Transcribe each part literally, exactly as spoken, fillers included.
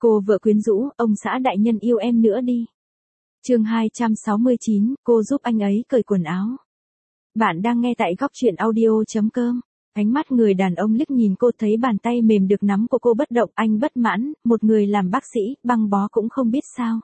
Cô vợ quyến rũ, ông xã đại nhân yêu em nữa đi. Chương hai trăm sáu mươi chín, cô giúp anh ấy cởi quần áo. Bạn đang nghe tại góc truyện audio chấm com. Ánh mắt người đàn ông liếc nhìn cô, thấy bàn tay mềm được nắm của cô bất động, anh bất mãn, một người làm bác sĩ, băng bó cũng không biết sao.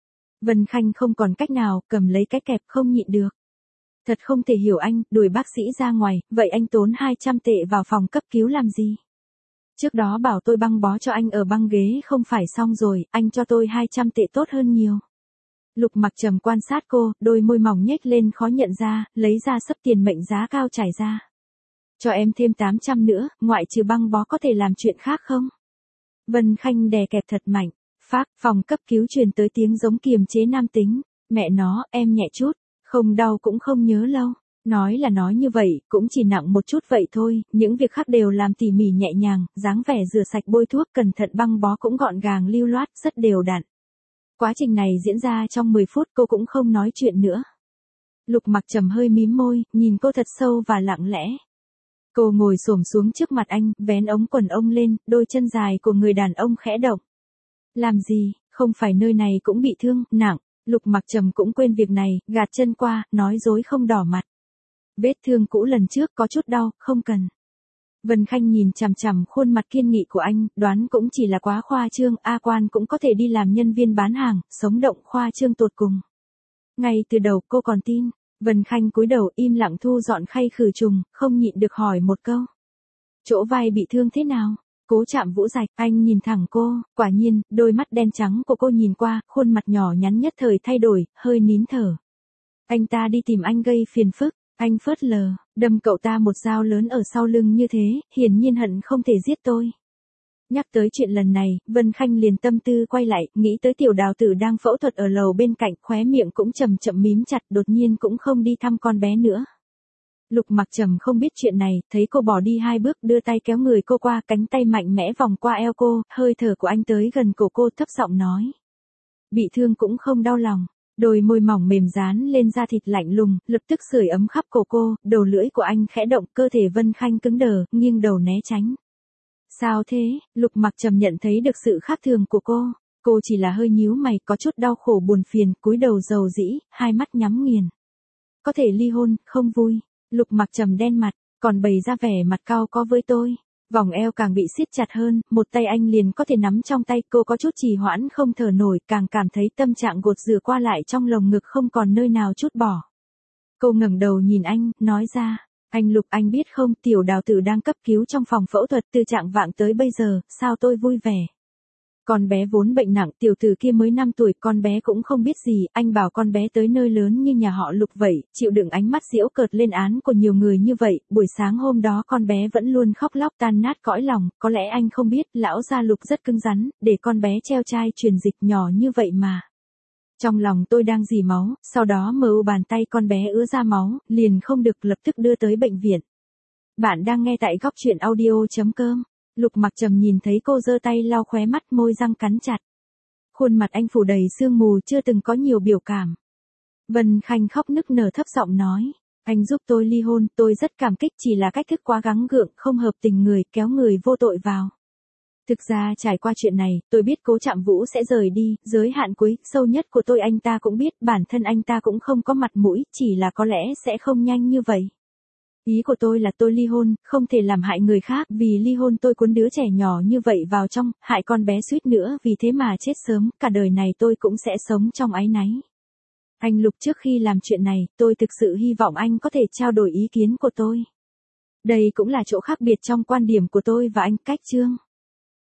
Vân Khanh không còn cách nào, cầm lấy cái kẹp không nhịn được. Thật không thể hiểu anh, đuổi bác sĩ ra ngoài, vậy anh tốn hai trăm tệ vào phòng cấp cứu làm gì? Trước đó bảo tôi băng bó cho anh ở băng ghế không phải xong rồi, anh cho tôi hai trăm tệ tốt hơn nhiều. Lục Mặc Trầm quan sát cô, đôi môi mỏng nhếch lên khó nhận ra, lấy ra sấp tiền mệnh giá cao trải ra. Cho em thêm tám trăm nữa, ngoại trừ băng bó có thể làm chuyện khác không? Vân Khanh đè kẹp thật mạnh. Phác, phòng cấp cứu truyền tới tiếng giống kiềm chế nam tính. Mẹ nó, em nhẹ chút, không đau cũng không nhớ lâu. Nói là nói như vậy, cũng chỉ nặng một chút vậy thôi, những việc khác đều làm tỉ mỉ nhẹ nhàng, dáng vẻ rửa sạch bôi thuốc cẩn thận băng bó cũng gọn gàng lưu loát, rất đều đặn. Quá trình này diễn ra trong mười phút, cô cũng không nói chuyện nữa. Lục Mặc Trầm hơi mím môi, nhìn cô thật sâu và lặng lẽ. Cô ngồi xổm xuống trước mặt anh, vén ống quần ông lên, đôi chân dài của người đàn ông khẽ động. Làm gì, không phải nơi này cũng bị thương, nặng. Lục Mặc Trầm cũng quên việc này, gạt chân qua, nói dối không đỏ mặt. Vết thương cũ lần trước có chút đau, không cần. Vân Khanh nhìn chằm chằm khuôn mặt kiên nghị của anh, đoán cũng chỉ là quá khoa trương, A Quan cũng có thể đi làm nhân viên bán hàng, sống động khoa trương tột cùng. Ngay từ đầu cô còn tin. Vân Khanh cúi đầu im lặng thu dọn khay khử trùng, không nhịn được hỏi một câu. Chỗ vai bị thương thế nào? Cố Trạm Vũ rạch, anh nhìn thẳng cô, quả nhiên, đôi mắt đen trắng của cô nhìn qua, khuôn mặt nhỏ nhắn nhất thời thay đổi, hơi nín thở. Anh ta đi tìm anh gây phiền phức, anh phớt lờ, đâm cậu ta một dao lớn ở sau lưng như thế, hiển nhiên hận không thể giết tôi. Nhắc tới chuyện lần này, Vân Khanh liền tâm tư quay lại, nghĩ tới tiểu đào tử đang phẫu thuật ở lầu bên cạnh, khóe miệng cũng chậm chậm mím chặt, đột nhiên cũng không đi thăm con bé nữa. Lục Mặc Trầm không biết chuyện này, thấy cô bỏ đi hai bước, đưa tay kéo người cô qua, cánh tay mạnh mẽ vòng qua eo cô, hơi thở của anh tới gần cổ cô, thấp giọng nói. Bị thương cũng không đau lòng. Đôi môi mỏng mềm dán lên da thịt lạnh lùng, lập tức sưởi ấm khắp cổ cô, đầu lưỡi của anh khẽ động, cơ thể Vân Khanh cứng đờ, nghiêng đầu né tránh. Sao thế? Lục Mặc Trầm nhận thấy được sự khác thường của cô. Cô chỉ là hơi nhíu mày, có chút đau khổ buồn phiền, cúi đầu rầu rĩ, hai mắt nhắm nghiền. Có thể ly hôn, không vui. Lục Mặc Trầm đen mặt, còn bày ra vẻ mặt cau có với tôi. Vòng eo càng bị siết chặt hơn, một tay anh liền có thể nắm trong tay, cô có chút trì hoãn không thở nổi, càng cảm thấy tâm trạng gột rửa qua lại trong lồng ngực không còn nơi nào trút bỏ. Cô ngẩng đầu nhìn anh, nói ra, anh Lục, anh biết không, tiểu đào tử đang cấp cứu trong phòng phẫu thuật từ trạng vạng tới bây giờ, sao tôi vui vẻ. Con bé vốn bệnh nặng, tiểu tử kia mới năm tuổi, con bé cũng không biết gì, anh bảo con bé tới nơi lớn như nhà họ Lục vậy, chịu đựng ánh mắt giễu cợt lên án của nhiều người như vậy, buổi sáng hôm đó con bé vẫn luôn khóc lóc tan nát cõi lòng, có lẽ anh không biết, lão gia Lục rất cứng rắn, để con bé treo chai truyền dịch nhỏ như vậy mà. Trong lòng tôi đang dì máu, sau đó mờ u bàn tay con bé ứa ra máu, liền không được lập tức đưa tới bệnh viện. Bạn đang nghe tại góc truyện audio chấm com. Lục Mặc Trầm nhìn thấy cô giơ tay lau khóe mắt, môi răng cắn chặt. Khuôn mặt anh phủ đầy sương mù, chưa từng có nhiều biểu cảm. Vân Khanh khóc nức nở thấp giọng nói, anh giúp tôi ly hôn, tôi rất cảm kích, chỉ là cách thức quá gắng gượng, không hợp tình người, kéo người vô tội vào. Thực ra trải qua chuyện này, tôi biết Cố Trạm Vũ sẽ rời đi, giới hạn cuối, sâu nhất của tôi anh ta cũng biết, bản thân anh ta cũng không có mặt mũi, chỉ là có lẽ sẽ không nhanh như vậy. Ý của tôi là tôi ly hôn, không thể làm hại người khác, vì ly hôn tôi cuốn đứa trẻ nhỏ như vậy vào trong, hại con bé suýt nữa vì thế mà chết sớm, cả đời này tôi cũng sẽ sống trong áy náy. Anh Lục, trước khi làm chuyện này, tôi thực sự hy vọng anh có thể trao đổi ý kiến của tôi. Đây cũng là chỗ khác biệt trong quan điểm của tôi và anh, Cách Trương.